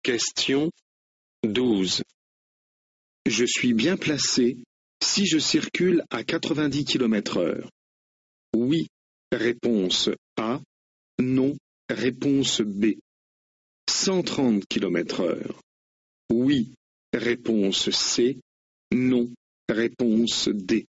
Question 12. Je suis bien placé si je circule à 90 km/h. Oui, réponse A. Non, réponse B. 130 km/h. Oui, réponse C. Non, réponse D.